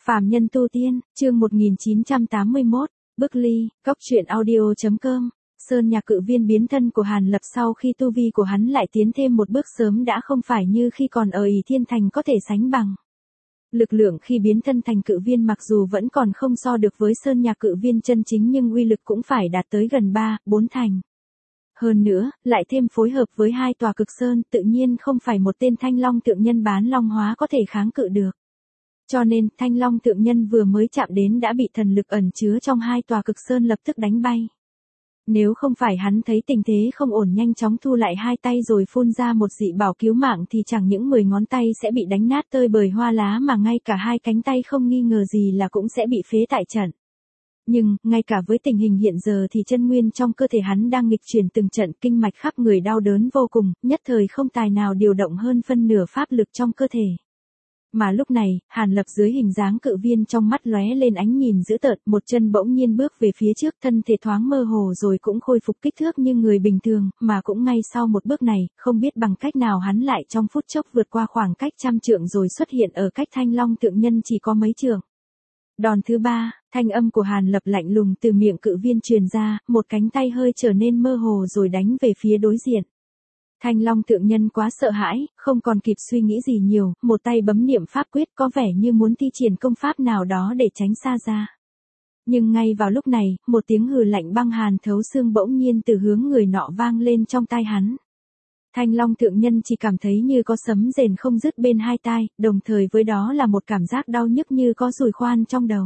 Phàm nhân tu tiên, chương 1981, Bức Ly, Cóc truyện audio.com. Sơn Nhạc Cự Viên biến thân của Hàn Lập sau khi tu vi của hắn lại tiến thêm một bước sớm đã không phải như khi còn ở Ỷ Thiên Thành có thể sánh bằng. Lực lượng khi biến thân thành cự viên mặc dù vẫn còn không so được với Sơn Nhạc Cự Viên chân chính nhưng uy lực cũng phải đạt tới gần 3-4 thành. Hơn nữa, lại thêm phối hợp với hai tòa cực sơn tự nhiên không phải một tên Thanh Long tượng nhân bán long hóa có thể kháng cự được. Cho nên, Thanh Long tượng nhân vừa mới chạm đến đã bị thần lực ẩn chứa trong hai tòa cực sơn lập tức đánh bay. Nếu không phải hắn thấy tình thế không ổn nhanh chóng thu lại hai tay rồi phun ra một dị bảo cứu mạng thì chẳng những 10 ngón tay sẽ bị đánh nát tơi bời hoa lá mà ngay cả hai cánh tay không nghi ngờ gì là cũng sẽ bị phế tại trận. Nhưng, ngay cả với tình hình hiện giờ thì chân nguyên trong cơ thể hắn đang nghịch chuyển từng trận kinh mạch khắp người đau đớn vô cùng, nhất thời không tài nào điều động hơn phân nửa pháp lực trong cơ thể. Mà lúc này, Hàn Lập dưới hình dáng cự viên trong mắt lóe lên ánh nhìn dữ tợn, một chân bỗng nhiên bước về phía trước, thân thể thoáng mơ hồ rồi cũng khôi phục kích thước như người bình thường, mà cũng ngay sau một bước này, không biết bằng cách nào hắn lại trong phút chốc vượt qua khoảng cách 100 trượng rồi xuất hiện ở cách Thanh Long tượng nhân chỉ có mấy trượng. Đòn thứ ba, thanh âm của Hàn Lập lạnh lùng từ miệng cự viên truyền ra, một cánh tay hơi trở nên mơ hồ rồi đánh về phía đối diện. Thanh Long tượng nhân quá sợ hãi, không còn kịp suy nghĩ gì nhiều, một tay bấm niệm pháp quyết có vẻ như muốn thi triển công pháp nào đó để tránh xa ra. Nhưng ngay vào lúc này, một tiếng hừ lạnh băng hàn thấu xương bỗng nhiên từ hướng người nọ vang lên trong tai hắn. Thanh Long tượng nhân chỉ cảm thấy như có sấm rền không dứt bên hai tai, đồng thời với đó là một cảm giác đau nhức như có dùi khoan trong đầu.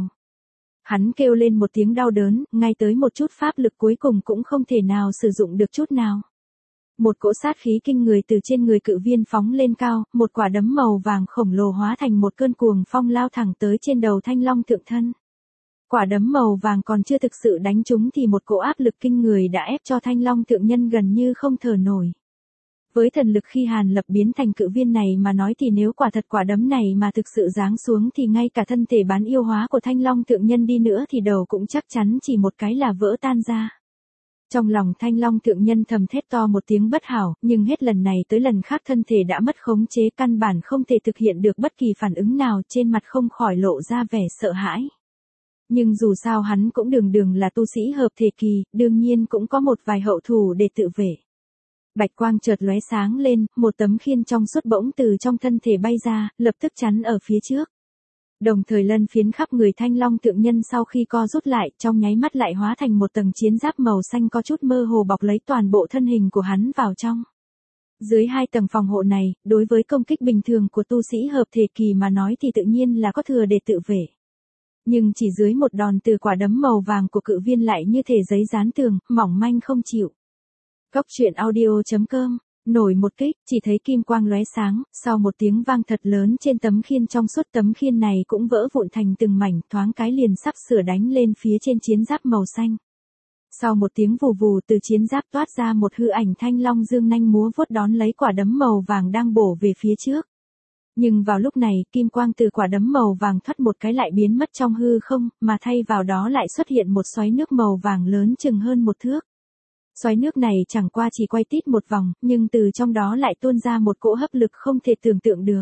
Hắn kêu lên một tiếng đau đớn, ngay tới một chút pháp lực cuối cùng cũng không thể nào sử dụng được chút nào. Một cỗ sát khí kinh người từ trên người cự viên phóng lên cao, một quả đấm màu vàng khổng lồ hóa thành một cơn cuồng phong lao thẳng tới trên đầu Thanh Long tượng thân. Quả đấm màu vàng còn chưa thực sự đánh trúng thì một cỗ áp lực kinh người đã ép cho Thanh Long tượng nhân gần như không thở nổi. Với thần lực khi Hàn Lập biến thành cự viên này mà nói thì nếu quả thật quả đấm này mà thực sự giáng xuống thì ngay cả thân thể bán yêu hóa của Thanh Long tượng nhân đi nữa thì đầu cũng chắc chắn chỉ một cái là vỡ tan ra. Trong lòng Thanh Long tượng nhân thầm thét to một tiếng bất hảo, nhưng hết lần này tới lần khác thân thể đã mất khống chế căn bản không thể thực hiện được bất kỳ phản ứng nào, trên mặt không khỏi lộ ra vẻ sợ hãi. Nhưng dù sao hắn cũng đường là tu sĩ hợp thể kỳ, đương nhiên cũng có một vài hậu thủ để tự vệ. Bạch quang chợt lóe sáng lên, một tấm khiên trong suốt bỗng từ trong thân thể bay ra, lập tức chắn ở phía trước. Đồng thời lân phiến khắp người Thanh Long tượng nhân sau khi co rút lại, trong nháy mắt lại hóa thành một tầng chiến giáp màu xanh có chút mơ hồ bọc lấy toàn bộ thân hình của hắn vào trong. Dưới hai tầng phòng hộ này, đối với công kích bình thường của tu sĩ hợp thể kỳ mà nói thì tự nhiên là có thừa để tự vệ. Nhưng chỉ dưới một đòn từ quả đấm màu vàng của cự viên lại như thể giấy dán tường, mỏng manh không chịu. Cóc truyện audio.com. Nổi một kích, chỉ thấy kim quang lóe sáng, sau một tiếng vang thật lớn trên tấm khiên trong suốt tấm khiên này cũng vỡ vụn thành từng mảnh, thoáng cái liền sắp sửa đánh lên phía trên chiến giáp màu xanh. Sau một tiếng vù vù từ chiến giáp toát ra một hư ảnh Thanh Long dương nanh múa vuốt đón lấy quả đấm màu vàng đang bổ về phía trước. Nhưng vào lúc này, kim quang từ quả đấm màu vàng thoát một cái lại biến mất trong hư không, mà thay vào đó lại xuất hiện một xoáy nước màu vàng lớn chừng hơn một thước. Xoáy nước này chẳng qua chỉ quay tít một vòng, nhưng từ trong đó lại tuôn ra một cỗ hấp lực không thể tưởng tượng được.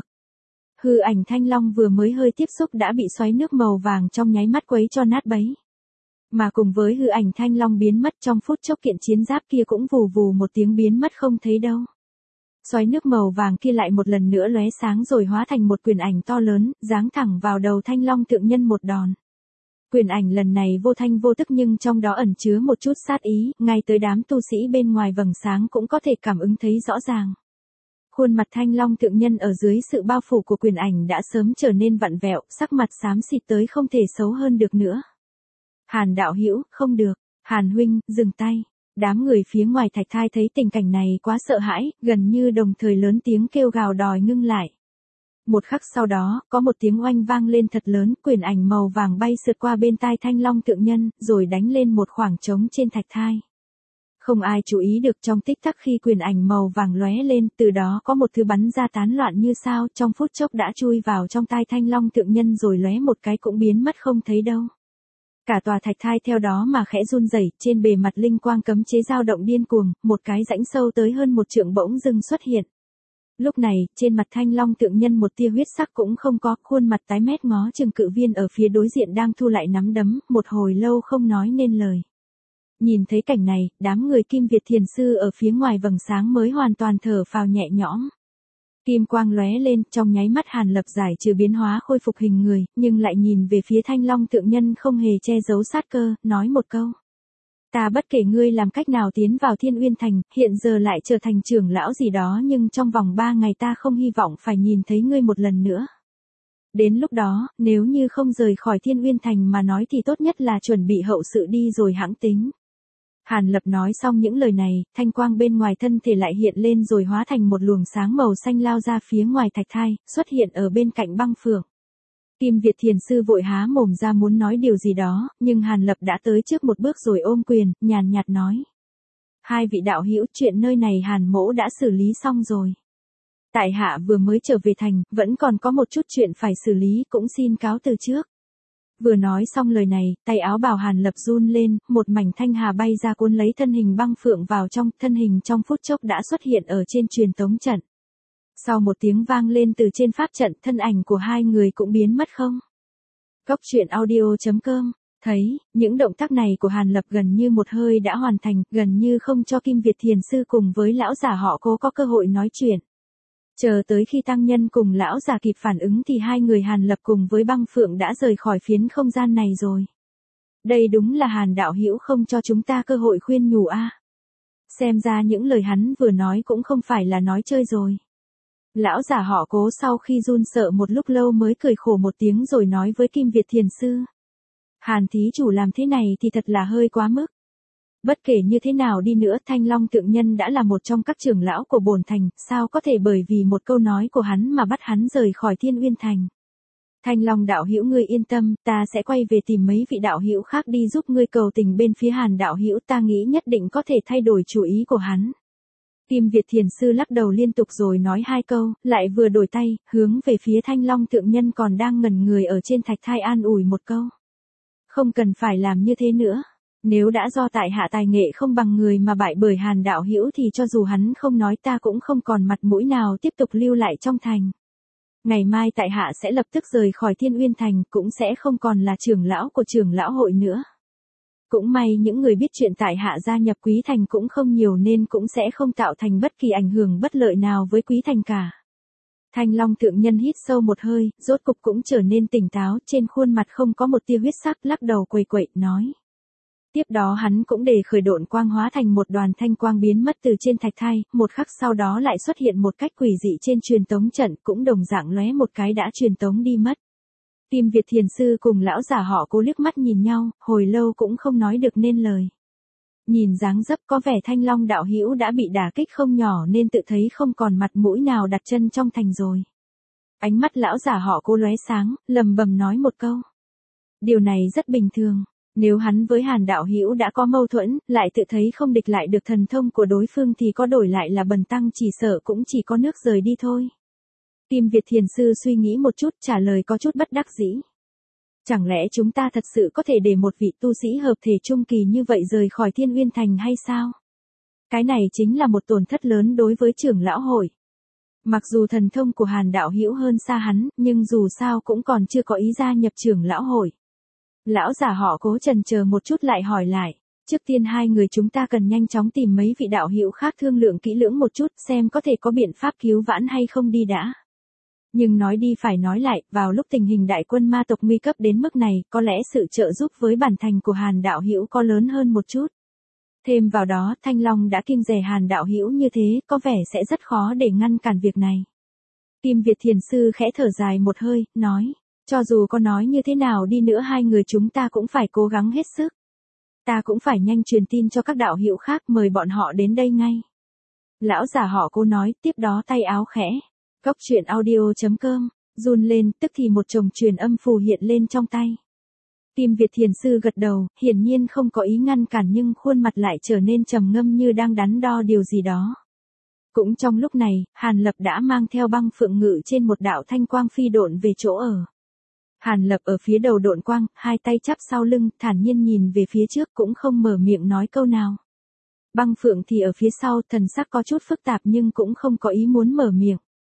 Hư ảnh Thanh Long vừa mới hơi tiếp xúc đã bị xoáy nước màu vàng trong nháy mắt quấy cho nát bấy. Mà cùng với hư ảnh Thanh Long biến mất trong phút chốc kiện chiến giáp kia cũng vù vù một tiếng biến mất không thấy đâu. Xoáy nước màu vàng kia lại một lần nữa lóe sáng rồi hóa thành một quyền ảnh to lớn, giáng thẳng vào đầu Thanh Long tượng nhân một đòn. Quyền ảnh lần này vô thanh vô tức nhưng trong đó ẩn chứa một chút sát ý, ngay tới đám tu sĩ bên ngoài vầng sáng cũng có thể cảm ứng thấy rõ ràng. Khuôn mặt Thanh Long tượng nhân ở dưới sự bao phủ của quyền ảnh đã sớm trở nên vặn vẹo, sắc mặt xám xịt tới không thể xấu hơn được nữa. Hàn đạo hữu, không được, Hàn huynh, dừng tay. Đám người phía ngoài thạch thai thấy tình cảnh này quá sợ hãi, gần như đồng thời lớn tiếng kêu gào đòi ngưng lại. Một khắc sau đó, có một tiếng oanh vang lên thật lớn, quyền ảnh màu vàng bay sượt qua bên tai Thanh Long tượng nhân, rồi đánh lên một khoảng trống trên thạch thai. Không ai chú ý được trong tích tắc khi quyền ảnh màu vàng lóe lên, từ đó có một thứ bắn ra tán loạn như sao, trong phút chốc đã chui vào trong tai Thanh Long tượng nhân rồi lóe một cái cũng biến mất không thấy đâu. Cả tòa thạch thai theo đó mà khẽ run rẩy, trên bề mặt linh quang cấm chế dao động điên cuồng, một cái rãnh sâu tới hơn một trượng bỗng dưng xuất hiện. Lúc này, trên mặt Thanh Long Tượng Nhân một tia huyết sắc cũng không có, khuôn mặt tái mét ngó Trừng Cự Viên ở phía đối diện đang thu lại nắm đấm, một hồi lâu không nói nên lời. Nhìn thấy cảnh này, đám người Kim Việt Thiền Sư ở phía ngoài vầng sáng mới hoàn toàn thở phào nhẹ nhõm. Kim quang lóe lên, trong nháy mắt Hàn Lập giải trừ biến hóa khôi phục hình người, nhưng lại nhìn về phía Thanh Long Tượng Nhân không hề che giấu sát cơ, nói một câu. Ta bất kể ngươi làm cách nào tiến vào Thiên Uyên Thành, hiện giờ lại trở thành trưởng lão gì đó, nhưng trong vòng 3 ngày ta không hy vọng phải nhìn thấy ngươi một lần nữa. Đến lúc đó, nếu như không rời khỏi Thiên Uyên Thành mà nói thì tốt nhất là chuẩn bị hậu sự đi rồi hãng tính. Hàn Lập nói xong những lời này, thanh quang bên ngoài thân thể lại hiện lên rồi hóa thành một luồng sáng màu xanh lao ra phía ngoài thạch thai, xuất hiện ở bên cạnh Băng Phượng. Kim Việt Thiền Sư vội há mồm ra muốn nói điều gì đó, nhưng Hàn Lập đã tới trước một bước rồi ôm quyền, nhàn nhạt nói. Hai vị đạo hữu, chuyện nơi này Hàn mỗ đã xử lý xong rồi. Tại hạ vừa mới trở về thành, vẫn còn có một chút chuyện phải xử lý, cũng xin cáo từ trước. Vừa nói xong lời này, tay áo bào Hàn Lập run lên, một mảnh thanh hà bay ra cuốn lấy thân hình Băng Phượng vào trong, thân hình trong phút chốc đã xuất hiện ở trên truyền tống trận. Sau một tiếng vang lên từ trên pháp trận, thân ảnh của hai người cũng biến mất không. Góc truyện audio.com, thấy, những động tác này của Hàn Lập gần như một hơi đã hoàn thành, gần như không cho Kim Việt Thiền Sư cùng với lão giả họ Cố có cơ hội nói chuyện. Chờ tới khi tăng nhân cùng lão giả kịp phản ứng thì hai người Hàn Lập cùng với Băng Phượng đã rời khỏi phiến không gian này rồi. Đây đúng là Hàn đạo hữu không cho chúng ta cơ hội khuyên nhủ a. Xem ra những lời hắn vừa nói cũng không phải là nói chơi rồi. Lão giả họ Cố sau khi run sợ một lúc lâu mới cười khổ một tiếng rồi nói với Kim Việt Thiền Sư. Hàn thí chủ làm thế này thì thật là hơi quá mức. Bất kể như thế nào đi nữa, Thanh Long Tượng Nhân đã là một trong các trưởng lão của bổn thành, sao có thể bởi vì một câu nói của hắn mà bắt hắn rời khỏi Thiên Uyên Thành. Thanh Long đạo hữu ngươi yên tâm, ta sẽ quay về tìm mấy vị đạo hữu khác đi giúp ngươi cầu tình bên phía Hàn đạo hữu, ta nghĩ nhất định có thể thay đổi chủ ý của hắn. Kim Việt Thiền Sư lắc đầu liên tục rồi nói hai câu, lại vừa đổi tay, hướng về phía Thanh Long Tượng Nhân còn đang ngẩn người ở trên thạch thai an ủi một câu. Không cần phải làm như thế nữa. Nếu đã do tại hạ tài nghệ không bằng người mà bại bởi Hàn đạo hữu thì cho dù hắn không nói ta cũng không còn mặt mũi nào tiếp tục lưu lại trong thành. Ngày mai tại hạ sẽ lập tức rời khỏi Thiên Uyên Thành, cũng sẽ không còn là trưởng lão của trưởng lão hội nữa. Cũng may những người biết chuyện tại hạ gia nhập Quý Thành cũng không nhiều nên cũng sẽ không tạo thành bất kỳ ảnh hưởng bất lợi nào với Quý Thành cả. Thanh Long Tượng Nhân hít sâu một hơi, rốt cục cũng trở nên tỉnh táo, trên khuôn mặt không có một tia huyết sắc, lắc đầu quẩy quậy, nói. Tiếp đó hắn cũng để khởi độn quang hóa thành một đoàn thanh quang biến mất từ trên thạch thai, một khắc sau đó lại xuất hiện một cách quỷ dị trên truyền tống trận, cũng đồng dạng lóe một cái đã truyền tống đi mất. Kim Việt Thiền Sư cùng lão giả họ Cố liếc mắt nhìn nhau, hồi lâu cũng không nói được nên lời. Nhìn dáng dấp có vẻ Thanh Long đạo hữu đã bị đả kích không nhỏ nên tự thấy không còn mặt mũi nào đặt chân trong thành rồi. Ánh mắt lão giả họ Cố lóe sáng, lầm bầm nói một câu. Điều này rất bình thường. Nếu hắn với Hàn đạo hữu đã có mâu thuẫn, lại tự thấy không địch lại được thần thông của đối phương thì có đổi lại là bần tăng chỉ sợ cũng chỉ có nước rời đi thôi. Kim Việt Thiền Sư suy nghĩ một chút trả lời có chút bất đắc dĩ. Chẳng lẽ chúng ta thật sự có thể để một vị tu sĩ hợp thể trung kỳ như vậy rời khỏi Thiên Uyên Thành hay sao? Cái này chính là một tổn thất lớn đối với trưởng lão hội. Mặc dù thần thông của Hàn đạo hữu hơn xa hắn, nhưng dù sao cũng còn chưa có ý gia nhập trưởng lão hội. Lão giả họ Cố chần chờ một chút lại hỏi lại, trước tiên hai người chúng ta cần nhanh chóng tìm mấy vị đạo hữu khác thương lượng kỹ lưỡng một chút xem có thể có biện pháp cứu vãn hay không đi đã. Nhưng nói đi phải nói lại, vào lúc tình hình đại quân ma tộc nguy cấp đến mức này, có lẽ sự trợ giúp với bản thành của Hàn đạo hữu có lớn hơn một chút. Thêm vào đó, Thanh Long đã kiêng dè Hàn đạo hữu như thế, có vẻ sẽ rất khó để ngăn cản việc này. Kim Việt Thiền Sư khẽ thở dài một hơi, nói. Cho dù có nói như thế nào đi nữa hai người chúng ta cũng phải cố gắng hết sức. Ta cũng phải nhanh truyền tin cho các đạo hữu khác mời bọn họ đến đây ngay. Lão giả họ Cố nói, tiếp đó tay áo khẽ. Góc truyện audio.com, run lên, tức thì một chồng truyền âm phù hiện lên trong tay. Kim Việt Thiền Sư gật đầu, hiển nhiên không có ý ngăn cản nhưng khuôn mặt lại trở nên trầm ngâm như đang đắn đo điều gì đó. Cũng trong lúc này, Hàn Lập đã mang theo Băng Phượng ngự trên một đạo thanh quang phi độn về chỗ ở. Hàn Lập ở phía đầu độn quang, hai tay chắp sau lưng, thản nhiên nhìn về phía trước cũng không mở miệng nói câu nào. Băng Phượng thì ở phía sau, thần sắc có chút phức tạp nhưng cũng không có ý muốn mở miệng.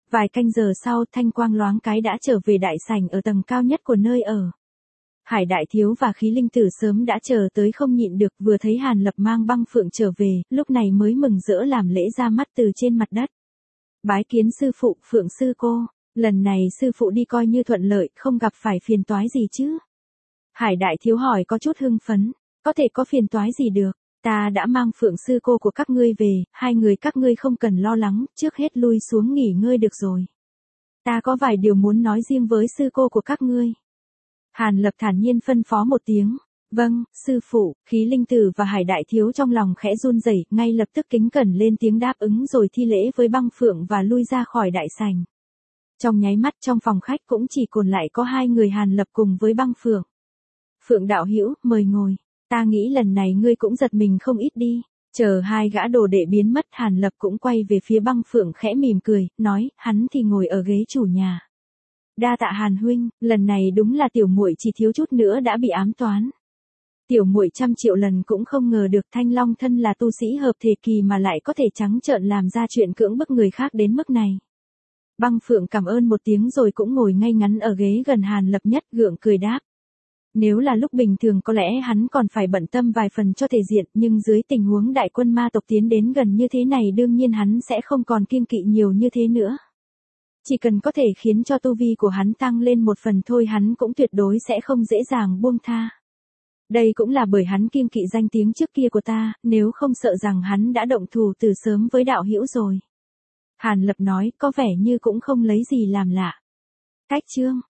Vài canh giờ sau, thanh quang loáng cái đã trở về đại sảnh ở tầng cao nhất của nơi ở. Hải Đại Thiếu và Khí Linh Tử sớm đã chờ tới không nhịn được, vừa thấy Hàn Lập mang băng phượng trở về, lúc này mới mừng rỡ làm lễ ra mắt từ trên mặt đất. Bái kiến sư phụ, Phượng sư cô, lần này sư phụ đi coi như thuận lợi, không gặp phải phiền toái gì chứ? Hải Đại Thiếu hỏi có chút hưng phấn, có thể có phiền toái gì được, ta đã mang Phượng sư cô của các ngươi về, hai người các ngươi không cần lo lắng, trước hết lui xuống nghỉ ngơi được rồi. Ta có vài điều muốn nói riêng với sư cô của các ngươi. Hàn Lập thản nhiên phân phó một tiếng, vâng, sư phụ. Khí Linh Tử và Hải Đại Thiếu trong lòng khẽ run rẩy, ngay lập tức kính cẩn lên tiếng đáp ứng rồi thi lễ với băng phượng và lui ra khỏi đại sảnh. Trong nháy mắt trong phòng khách cũng chỉ còn lại có hai người Hàn Lập cùng với băng phượng. Phượng đạo hữu, mời ngồi, ta nghĩ lần này ngươi cũng giật mình không ít đi. Chờ hai gã đồ đệ biến mất, Hàn Lập cũng quay về phía băng phượng khẽ mỉm cười, nói, hắn thì ngồi ở ghế chủ nhà. Đa tạ Hàn huynh, lần này đúng là tiểu muội chỉ thiếu chút nữa đã bị ám toán. Tiểu muội trăm triệu lần cũng không ngờ được Thanh Long thân là tu sĩ hợp thể kỳ mà lại có thể trắng trợn làm ra chuyện cưỡng bức người khác đến mức này. Băng Phượng cảm ơn một tiếng rồi cũng ngồi ngay ngắn ở ghế gần Hàn Lập nhất, gượng cười đáp. Nếu là lúc bình thường có lẽ hắn còn phải bận tâm vài phần cho thể diện, nhưng dưới tình huống đại quân ma tộc tiến đến gần như thế này đương nhiên hắn sẽ không còn kiêng kỵ nhiều như thế nữa. Chỉ cần có thể khiến cho tu vi của hắn tăng lên một phần thôi hắn cũng tuyệt đối sẽ không dễ dàng buông tha. Đây cũng là bởi hắn kiêng kỵ danh tiếng trước kia của ta, nếu không sợ rằng hắn đã động thủ từ sớm với đạo hữu rồi. Hàn Lập nói, có vẻ như cũng không lấy gì làm lạ. Cách chương